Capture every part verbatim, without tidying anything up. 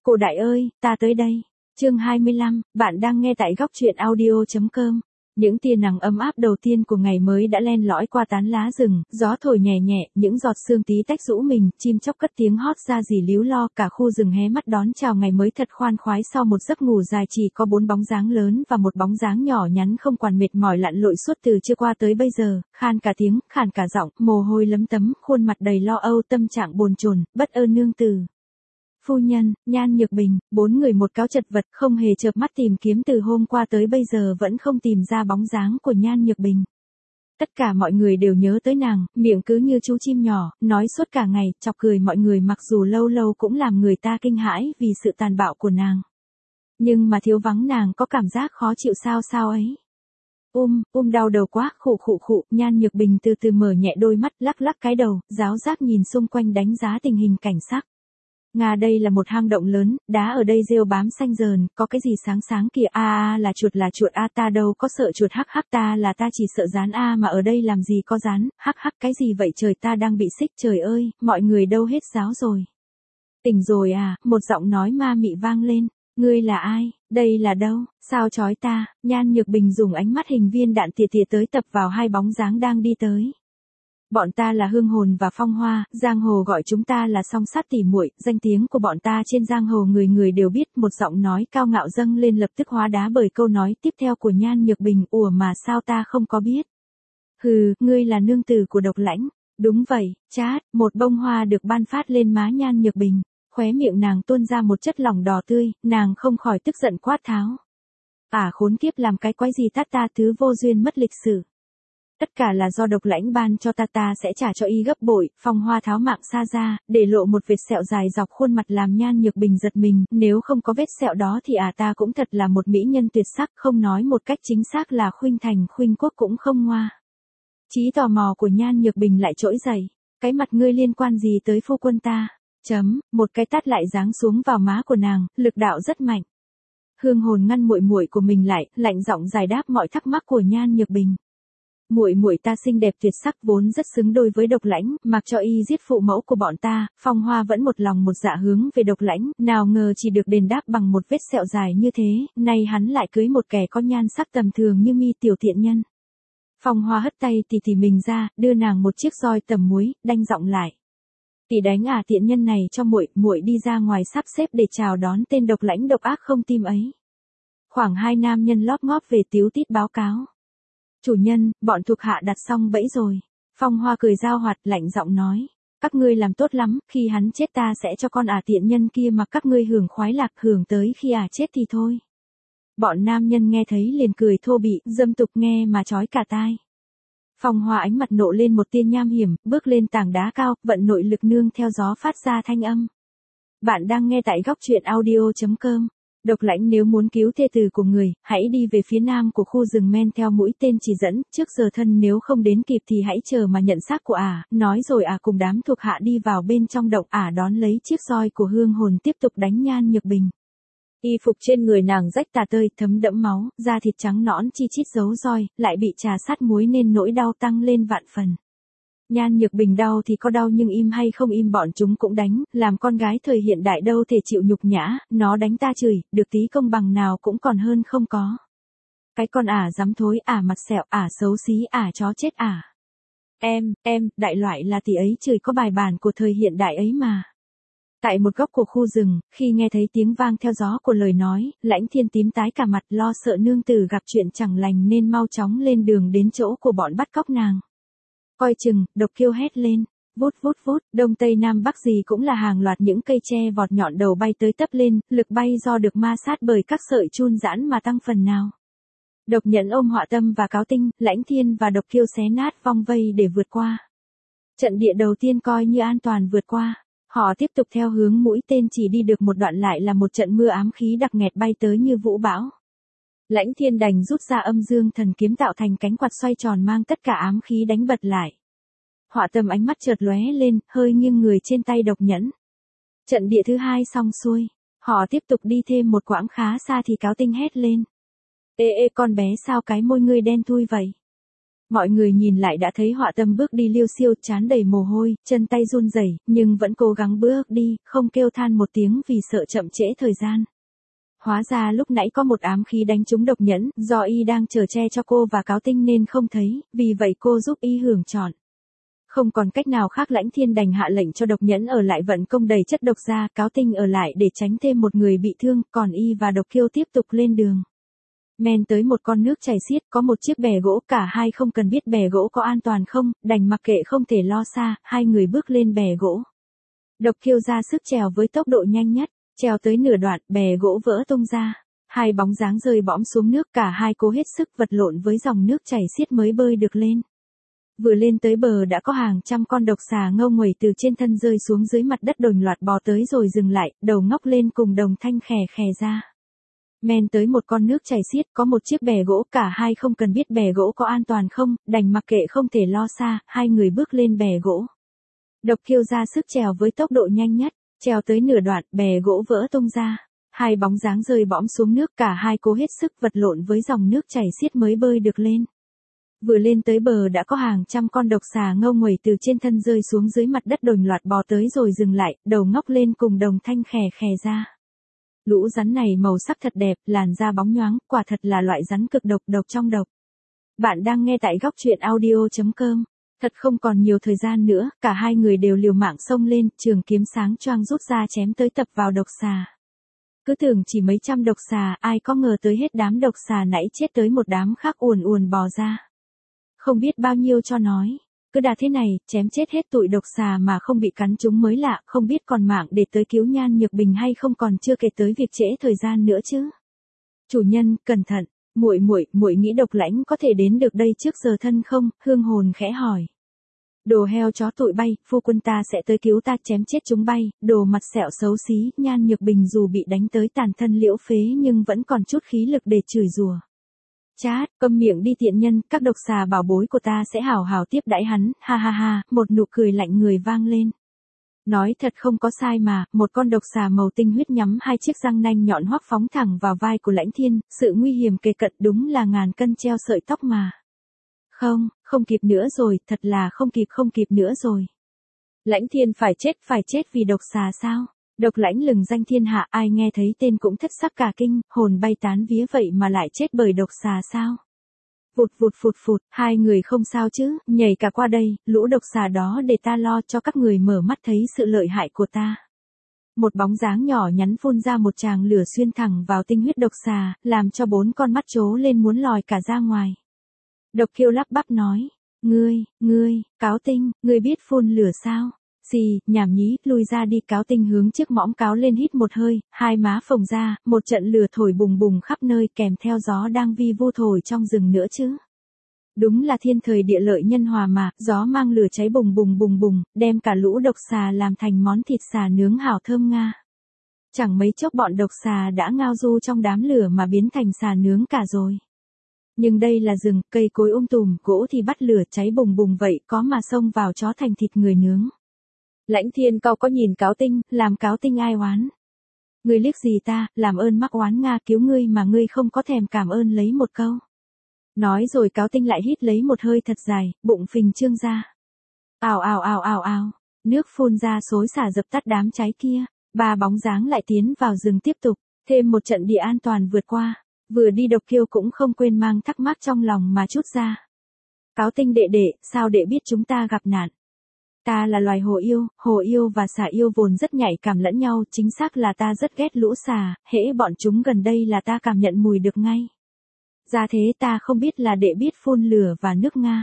Cô đại ơi, ta tới đây. Chương hai mươi lăm, bạn đang nghe tại góc truyện audio chấm com. Những tia nắng ấm áp đầu tiên của ngày mới đã len lỏi qua tán lá rừng, gió thổi nhẹ nhẹ, những giọt sương tí tách rũ mình, chim chóc cất tiếng hót ra rì líu lo, cả khu rừng hé mắt đón chào ngày mới thật khoan khoái. Sau một giấc ngủ dài chỉ có bốn bóng dáng lớn và một bóng dáng nhỏ nhắn không quản mệt mỏi lặn lội suốt từ trưa qua tới bây giờ, khan cả tiếng, khàn cả giọng, mồ hôi lấm tấm, khuôn mặt đầy lo âu, tâm trạng bồn chồn, bất ơn nương tử. Phu nhân, Nhan Nhược Bình, bốn người một cáo chật vật, không hề chợp mắt tìm kiếm từ hôm qua tới bây giờ vẫn không tìm ra bóng dáng của Nhan Nhược Bình. Tất cả mọi người đều nhớ tới nàng, miệng cứ như chú chim nhỏ, nói suốt cả ngày, chọc cười mọi người, mặc dù lâu lâu cũng làm người ta kinh hãi vì sự tàn bạo của nàng. Nhưng mà thiếu vắng nàng có cảm giác khó chịu sao sao ấy. Um, um đau đầu quá, khụ khụ khụ, Nhan Nhược Bình từ từ mở nhẹ đôi mắt, lắc lắc cái đầu, giáo giác nhìn xung quanh đánh giá tình hình cảnh sắc. Nga, đây là một hang động lớn, đá ở đây rêu bám xanh dờn, có cái gì sáng sáng kìa, a à, a là chuột là chuột, a à, ta đâu có sợ chuột, hắc hắc ta là ta chỉ sợ rán, a à, mà ở đây làm gì có rán, hắc hắc cái gì vậy trời, ta đang bị xích, trời ơi, mọi người đâu hết giáo rồi. Tỉnh rồi à, một giọng nói ma mị vang lên, ngươi là ai, đây là đâu, sao chói ta. Nhan Nhược Bình dùng ánh mắt hình viên đạn tỉa tỉa tới tập vào hai bóng dáng đang đi tới. Bọn ta là Hương Hồn và Phong Hoa, giang hồ gọi chúng ta là song sát tỉ muội, danh tiếng của bọn ta trên giang hồ người người đều biết. Một giọng nói cao ngạo dâng lên lập tức hóa đá bởi câu nói tiếp theo của Nhan Nhược Bình, ủa mà sao ta không có biết. Hừ, ngươi là nương tử của Độc Lãnh. Đúng vậy, chát, một bông hoa được ban phát lên má Nhan Nhược Bình, khóe miệng nàng tuôn ra một chất lỏng đỏ tươi, nàng không khỏi tức giận quát tháo. À khốn kiếp, làm cái quái gì tát ta, thứ vô duyên mất lịch sử. Tất cả là do Độc Lãnh ban cho ta, ta sẽ trả cho y gấp bội. Phong Hoa tháo mạng xa ra, để lộ một vệt sẹo dài dọc khuôn mặt làm Nhan Nhược Bình giật mình, nếu không có vết sẹo đó thì à ta cũng thật là một mỹ nhân tuyệt sắc, không nói một cách chính xác là khuynh thành khuynh quốc cũng không ngoa. Trí tò mò của Nhan Nhược Bình lại trỗi dậy, cái mặt ngươi liên quan gì tới phu quân ta? Chấm, một cái tát lại giáng xuống vào má của nàng, lực đạo rất mạnh. Hương Hồn ngăn muội muội của mình lại, lạnh giọng giải đáp mọi thắc mắc của Nhan Nhược Bình. Muội muội ta xinh đẹp tuyệt sắc, vốn rất xứng đôi với Độc Lãnh, mặc cho y giết phụ mẫu của bọn ta. Phong Hoa vẫn một lòng một dạ hướng về Độc Lãnh, nào ngờ chỉ được đền đáp bằng một vết sẹo dài như thế, nay hắn lại cưới một kẻ có nhan sắc tầm thường như mi tiểu thiện nhân. Phong Hoa hất tay tỉ tỉ mình ra, đưa nàng một chiếc roi tẩm muối, đanh giọng lại. Tỷ đánh à tiện nhân này cho muội, muội đi ra ngoài sắp xếp để chào đón tên Độc Lãnh độc ác không tim ấy. Khoảng hai nam nhân lóp ngóp về tíu tít báo cáo. Chủ nhân, bọn thuộc hạ đặt xong bẫy rồi. Phong Hoa cười giao hoạt, lạnh giọng nói. Các ngươi làm tốt lắm, khi hắn chết ta sẽ cho con ả tiện nhân kia mà các ngươi hưởng khoái lạc, hưởng tới khi ả chết thì thôi. Bọn nam nhân nghe thấy liền cười thô bỉ, dâm tục nghe mà chói cả tai. Phong Hoa ánh mặt nộ lên một tia nham hiểm, bước lên tảng đá cao, vận nội lực nương theo gió phát ra thanh âm. Bạn đang nghe tại góc truyện audio chấm com. Độc Lãnh nếu muốn cứu thê tử của người, hãy đi về phía nam của khu rừng men theo mũi tên chỉ dẫn, trước giờ thân nếu không đến kịp thì hãy chờ mà nhận xác của ả. Nói rồi ả cùng đám thuộc hạ đi vào bên trong động, ả đón lấy chiếc roi của Hương Hồn tiếp tục đánh Nhan Nhược Bình. Y phục trên người nàng rách tả tơi, thấm đẫm máu, da thịt trắng nõn chi chít dấu roi, lại bị trà sát muối nên nỗi đau tăng lên vạn phần. Nhan Nhược Bình đau thì có đau nhưng im hay không im bọn chúng cũng đánh, làm con gái thời hiện đại đâu thể chịu nhục nhã, nó đánh ta chửi, được tí công bằng nào cũng còn hơn không có. Cái con ả dám thối, ả mặt sẹo, ả xấu xí, ả chó chết ả. Em, em, đại loại là tỷ ấy chửi có bài bản của thời hiện đại ấy mà. Tại một góc của khu rừng, khi nghe thấy tiếng vang theo gió của lời nói, Lãnh Thiên tím tái cả mặt, lo sợ nương tử gặp chuyện chẳng lành nên mau chóng lên đường đến chỗ của bọn bắt cóc nàng. Coi chừng, Độc Kiêu hét lên, vút vút vút, đông tây nam bắc gì cũng là hàng loạt những cây tre vọt nhọn đầu bay tới tấp lên, lực bay do được ma sát bởi các sợi chun giãn mà tăng phần nào. Độc Nhẫn ôm Họa Tâm và Cáo Tinh, Lãnh Thiên và Độc Kiêu xé nát vong vây để vượt qua. Trận địa đầu tiên coi như an toàn vượt qua, họ tiếp tục theo hướng mũi tên chỉ đi được một đoạn lại là một trận mưa ám khí đặc nghẹt bay tới như vũ bão. Lãnh Thiên đành rút ra Âm Dương Thần Kiếm tạo thành cánh quạt xoay tròn mang tất cả ám khí đánh bật lại. Họa Tâm ánh mắt chợt lóe lên, hơi nghiêng người trên tay Độc Nhẫn. Trận địa thứ hai xong xuôi, họ tiếp tục đi thêm một quãng khá xa thì Cáo Tinh hét lên. Ê ê con bé sao cái môi ngươi đen thui vậy? Mọi người nhìn lại đã thấy Họa Tâm bước đi liêu xiêu, trán đầy mồ hôi, chân tay run rẩy, nhưng vẫn cố gắng bước đi, không kêu than một tiếng vì sợ chậm trễ thời gian. Hóa ra lúc nãy có một ám khí đánh trúng Độc Nhẫn, do y đang chở che cho cô và Cáo Tinh nên không thấy, vì vậy cô giúp y hưởng trọn. Không còn cách nào khác, Lãnh Thiên đành hạ lệnh cho Độc Nhẫn ở lại vận công đầy chất độc ra, Cáo Tinh ở lại để tránh thêm một người bị thương, còn y và Độc Kiêu tiếp tục lên đường. Men tới một con nước chảy xiết, có một chiếc bè gỗ, cả hai không cần biết bè gỗ có an toàn không, đành mặc kệ không thể lo xa, hai người bước lên bè gỗ. Độc Kiêu ra sức trèo với tốc độ nhanh nhất, trèo tới nửa đoạn, bè gỗ vỡ tung ra. Hai bóng dáng rơi bõm xuống nước, cả hai cố hết sức vật lộn với dòng nước chảy xiết mới bơi được lên. Vừa lên tới bờ đã có hàng trăm con độc xà ngâu nguẩy từ trên thân rơi xuống dưới mặt đất đồng loạt bò tới rồi dừng lại, đầu ngóc lên cùng đồng thanh khè khè ra. Men tới một con nước chảy xiết, có một chiếc bè gỗ, cả hai không cần biết bè gỗ có an toàn không, đành mặc kệ không thể lo xa, hai người bước lên bè gỗ. Độc Kiêu ra sức trèo với tốc độ nhanh nhất, trèo tới nửa đoạn, bè gỗ vỡ tung ra. Hai bóng dáng rơi bõm xuống nước, cả hai cố hết sức vật lộn với dòng nước chảy xiết mới bơi được lên. Vừa lên tới bờ đã có hàng trăm con độc xà ngâu nguẩy từ trên thân rơi xuống dưới mặt đất đồng loạt bò tới rồi dừng lại, đầu ngóc lên cùng đồng thanh khè khè ra. Lũ rắn này màu sắc thật đẹp, làn da bóng nhoáng, quả thật là loại rắn cực độc, độc trong độc. Bạn đang nghe tại góc truyện audio chấm com. Thật không còn nhiều thời gian nữa, cả hai người đều liều mạng xông lên, trường kiếm sáng choang rút ra chém tới tập vào độc xà. Cứ tưởng chỉ mấy trăm độc xà, ai có ngờ tới hết đám độc xà nãy chết tới một đám khác uồn uồn bò ra. Không biết bao nhiêu cho nói. Cứ đà thế này, chém chết hết tụi độc xà mà không bị cắn chúng mới lạ, không biết còn mạng để tới cứu Nhan Nhược Bình hay không, còn chưa kể tới việc trễ thời gian nữa chứ. Chủ nhân, cẩn thận, muội muội, muội nghĩ Độc Lãnh có thể đến được đây trước giờ thân không? Hương Hồn khẽ hỏi. Đồ heo chó tụi bay, phu quân ta sẽ tới cứu ta, chém chết chúng bay, đồ mặt sẹo xấu xí. Nhan Nhược Bình dù bị đánh tới tàn thân liễu phế nhưng vẫn còn chút khí lực để chửi rủa. Chát, câm miệng đi tiện nhân, các độc xà bảo bối của ta sẽ hào hào tiếp đãi hắn, ha ha ha, một nụ cười lạnh người vang lên. Nói thật không có sai mà, một con độc xà màu tinh huyết nhắm hai chiếc răng nanh nhọn hoắc phóng thẳng vào vai của Lãnh Thiên, sự nguy hiểm kề cận đúng là ngàn cân treo sợi tóc mà. Không, không kịp nữa rồi, thật là không kịp không kịp nữa rồi. Lãnh Thiên phải chết, phải chết vì độc xà sao? Độc Lãnh lừng danh thiên hạ, ai nghe thấy tên cũng thất sắc cả kinh, hồn bay tán vía, vậy mà lại chết bởi độc xà sao? Vụt vụt phụt phụt, hai người không sao chứ, nhảy cả qua đây, lũ độc xà đó để ta lo cho các người mở mắt thấy sự lợi hại của ta. Một bóng dáng nhỏ nhắn phun ra một tràng lửa xuyên thẳng vào tinh huyết độc xà, làm cho bốn con mắt trố lên muốn lòi cả ra ngoài. Độc Kiêu lắp bắp nói, ngươi, ngươi, Cáo Tinh, ngươi biết phun lửa sao? Xì, nhảm nhí, lui ra đi. Cáo Tinh hướng chiếc mõm cáo lên hít một hơi, hai má phồng ra, một trận lửa thổi bùng bùng khắp nơi kèm theo gió đang vi vu thổi trong rừng nữa chứ. Đúng là thiên thời địa lợi nhân hòa mà, gió mang lửa cháy bùng bùng bùng bùng, đem cả lũ độc xà làm thành món thịt xà nướng hảo thơm nga. Chẳng mấy chốc bọn độc xà đã ngao du trong đám lửa mà biến thành xà nướng cả rồi. Nhưng đây là rừng, cây cối um tùm, gỗ thì bắt lửa cháy bùng bùng vậy, có mà xông vào chó thành thịt người nướng. Lãnh Thiên cau có nhìn Cáo Tinh, làm Cáo Tinh ai oán. Ngươi liếc gì ta, làm ơn mắc oán Nga, cứu ngươi mà ngươi không có thèm cảm ơn lấy một câu. Nói rồi Cáo Tinh lại hít lấy một hơi thật dài, bụng phình trương ra. Ào ào ào ào ào, nước phun ra xối xả dập tắt đám cháy kia, ba bóng dáng lại tiến vào rừng tiếp tục, thêm một trận địa an toàn vượt qua, vừa đi Độc Kiêu cũng không quên mang thắc mắc trong lòng mà chút ra. Cáo Tinh đệ đệ, sao đệ biết chúng ta gặp nạn? Ta là loài hồ yêu, hồ yêu và xà yêu vốn rất nhạy cảm lẫn nhau, chính xác là ta rất ghét lũ xà, hễ bọn chúng gần đây là ta cảm nhận mùi được ngay. Ra thế ta không biết là đệ biết phun lửa và nước Nga.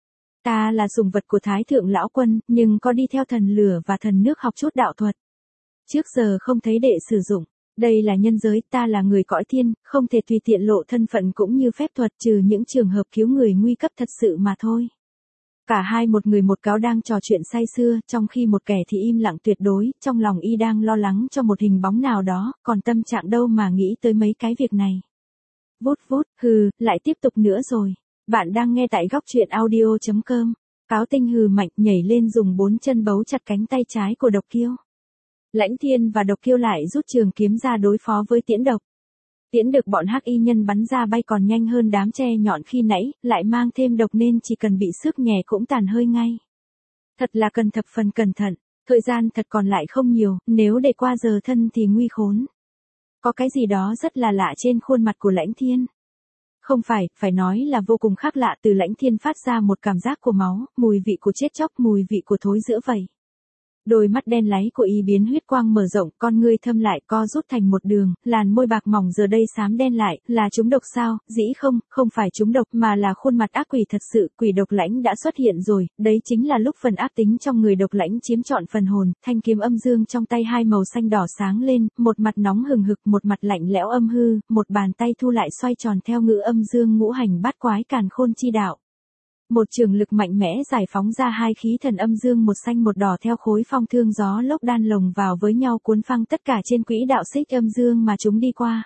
Ta là sủng vật của Thái Thượng Lão Quân, nhưng có đi theo thần lửa và thần nước học chút đạo thuật. Trước giờ không thấy đệ sử dụng. Đây là nhân giới, ta là người cõi thiên, không thể tùy tiện lộ thân phận cũng như phép thuật, trừ những trường hợp cứu người nguy cấp thật sự mà thôi. Cả hai một người một cáo đang trò chuyện say sưa, trong khi một kẻ thì im lặng tuyệt đối, trong lòng y đang lo lắng cho một hình bóng nào đó, còn tâm trạng đâu mà nghĩ tới mấy cái việc này. Vút vút, hừ, lại tiếp tục nữa rồi. Bạn đang nghe tại góc truyện audio chấm com. Cáo Tinh hừ mạnh nhảy lên dùng bốn chân bấu chặt cánh tay trái của Độc Kiêu. Lãnh Thiên và Độc Kiêu lại rút trường kiếm ra đối phó với Tiễn Độc. Tiễn được bọn hắc y nhân bắn ra bay còn nhanh hơn đám tre nhọn khi nãy, lại mang thêm độc nên chỉ cần bị xước nhẹ cũng tàn hơi ngay. Thật là cần thập phần cẩn thận, thời gian thật còn lại không nhiều, nếu để qua giờ thân thì nguy khốn. Có cái gì đó rất là lạ trên khuôn mặt của Lãnh Thiên. Không phải, phải nói là vô cùng khác lạ, từ Lãnh Thiên phát ra một cảm giác của máu, mùi vị của chết chóc, mùi vị của thối rữa vậy. Đôi mắt đen láy của y biến huyết quang mở rộng, con ngươi thâm lại co rút thành một đường, làn môi bạc mỏng giờ đây xám đen lại, là trúng độc sao? Dĩ không, không phải trúng độc mà là khuôn mặt ác quỷ thật sự, quỷ độc lãnh đã xuất hiện rồi, đấy chính là lúc phần ác tính trong người độc lãnh chiếm trọn phần hồn, thanh kiếm âm dương trong tay hai màu xanh đỏ sáng lên, một mặt nóng hừng hực, một mặt lạnh lẽo âm hư, một bàn tay thu lại xoay tròn theo ngữ âm dương ngũ hành bát quái càn khôn chi đạo. Một trường lực mạnh mẽ giải phóng ra hai khí thần âm dương một xanh một đỏ theo khối phong thương gió lốc đan lồng vào với nhau cuốn phăng tất cả trên quỹ đạo xích âm dương mà chúng đi qua.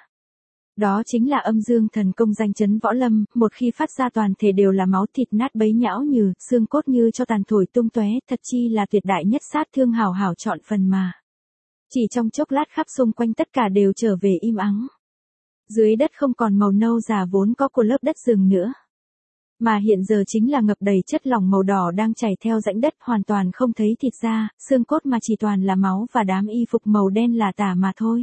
Đó chính là âm dương thần công danh chấn võ lâm, một khi phát ra toàn thể đều là máu thịt nát bấy nhão nhừ, xương cốt như cho tàn thổi tung tóe, thật chi là tuyệt đại nhất sát thương hảo hảo chọn phần mà. Chỉ trong chốc lát khắp xung quanh tất cả đều trở về im ắng. Dưới đất không còn màu nâu già vốn có của lớp đất rừng nữa. Mà hiện giờ chính là ngập đầy chất lỏng màu đỏ đang chảy theo rãnh đất, hoàn toàn không thấy thịt da, xương cốt mà chỉ toàn là máu và đám y phục màu đen là tả mà thôi.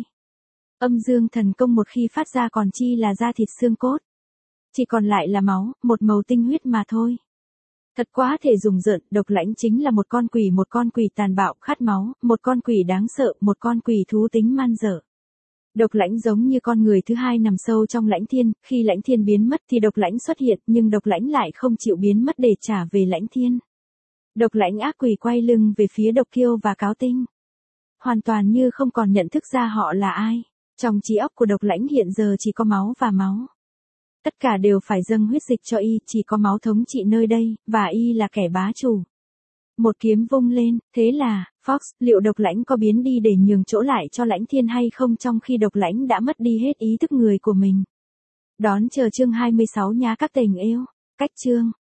Âm dương thần công một khi phát ra còn chi là da thịt xương cốt. Chỉ còn lại là máu, một màu tinh huyết mà thôi. Thật quá thể dùng rợn, độc lãnh chính là một con quỷ, một con quỷ tàn bạo, khát máu, một con quỷ đáng sợ, một con quỷ thú tính man dở. Độc lãnh giống như con người thứ hai nằm sâu trong Lãnh Thiên, khi Lãnh Thiên biến mất thì độc lãnh xuất hiện, nhưng độc lãnh lại không chịu biến mất để trả về Lãnh Thiên. Độc lãnh ác quỷ quay lưng về phía Độc Kiêu và Cáo Tinh. Hoàn toàn như không còn nhận thức ra họ là ai. Trong trí óc của độc lãnh hiện giờ chỉ có máu và máu. Tất cả đều phải dâng huyết dịch cho y, chỉ có máu thống trị nơi đây, và y là kẻ bá chủ. Một kiếm vung lên, thế là, Fox, liệu độc lãnh có biến đi để nhường chỗ lại cho Lãnh Thiên hay không trong khi độc lãnh đã mất đi hết ý thức người của mình. Đón chờ chương hai mươi sáu nhá các tình yêu. Cách chương.